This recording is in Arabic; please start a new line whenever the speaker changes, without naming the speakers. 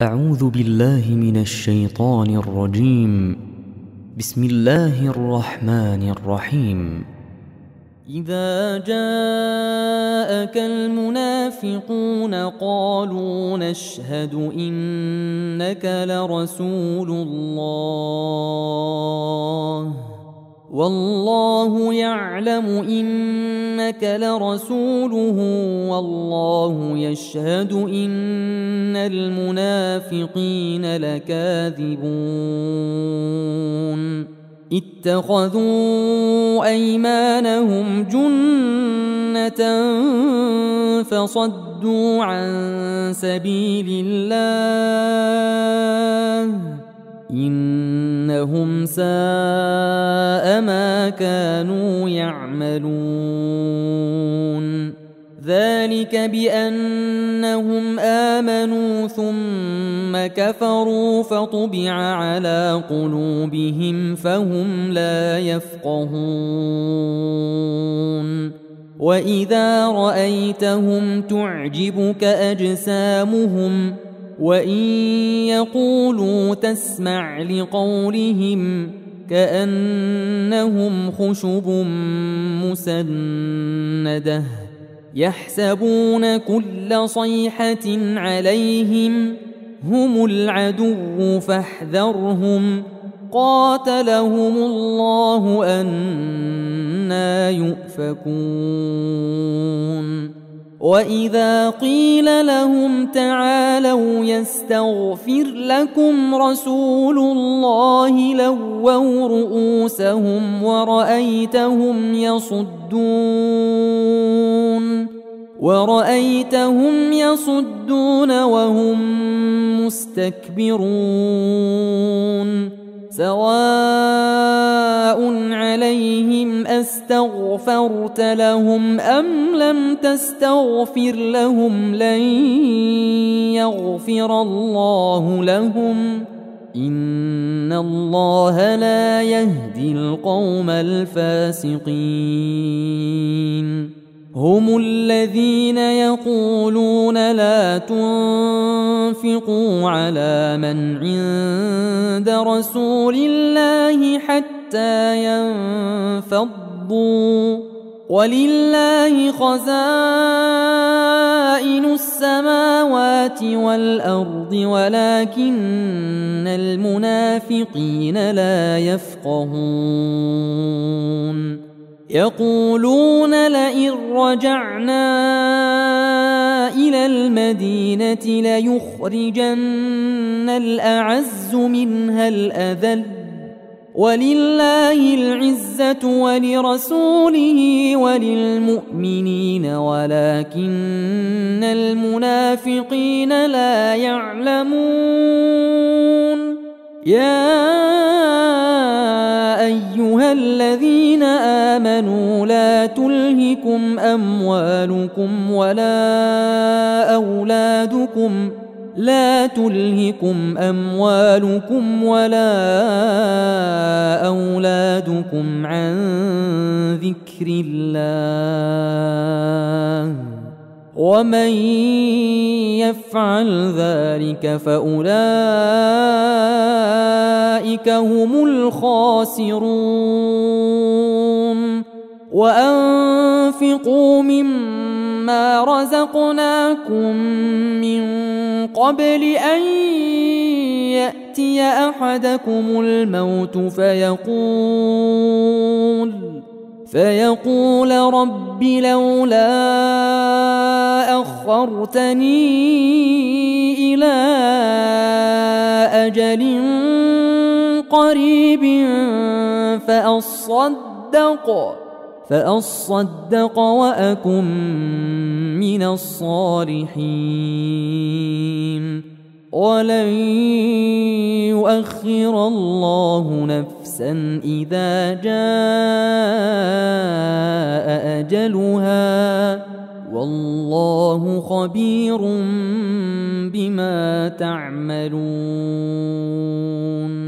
أعوذ بالله من الشيطان الرجيم. بسم الله الرحمن الرحيم. إذا جاءك المنافقون قالوا نشهد إنك لرسول الله والله يعلم إنك لرسوله والله يشهد إن المنافقين لكاذبون اتخذوا أيمانهم جنة فصدوا عن سبيل الله إنهم ساء ما كانوا يعملون ذلك بأنهم آمنوا ثم كفروا فطبع على قلوبهم فهم لا يفقهون وإذا رأيتهم تعجبك أجسامهم وإن يقولوا تسمع لقولهم كأنهم خشب مسندة يحسبون كل صيحة عليهم هم العدو فاحذرهم قاتلهم الله أنى يؤفكون وإذا قيل لهم تعالوا يستغفر لكم رسول الله لووا رؤوسهم ورأيتهم يصدون وهم مستكبرون سواء عليهم أستغفرت لهم أم لم تستغفر لهم لن يغفر الله لهم إن الله لا يهدي القوم الفاسقين هم الذين يقولون لا تنفقوا على من عند رسول الله حتى ينفضوا ولله خزائن السماوات والأرض ولكن المنافقين لا يفقهون يقولون لئن رجعنا إلى المدينة ليخرجن الأعز منها الأذل ولله العزة ولرسوله وللمؤمنين ولكن المنافقين لا يعلمون يا أيها الذين آمنوا لا تلهكم أموالكم ولا أولادكم عن ذكر الله ومن يفعل ذلك فأولئك هم الخاسرون وأنفقوا مما رزقناكم من قبل أن يأتي أحدكم الموت فيقول رب لولا أخرتني إلى أجل قريب فأصدق وأكن من الصالحين ولن يؤخر الله نفسا إذا جاء أجلها والله خبير بما تعملون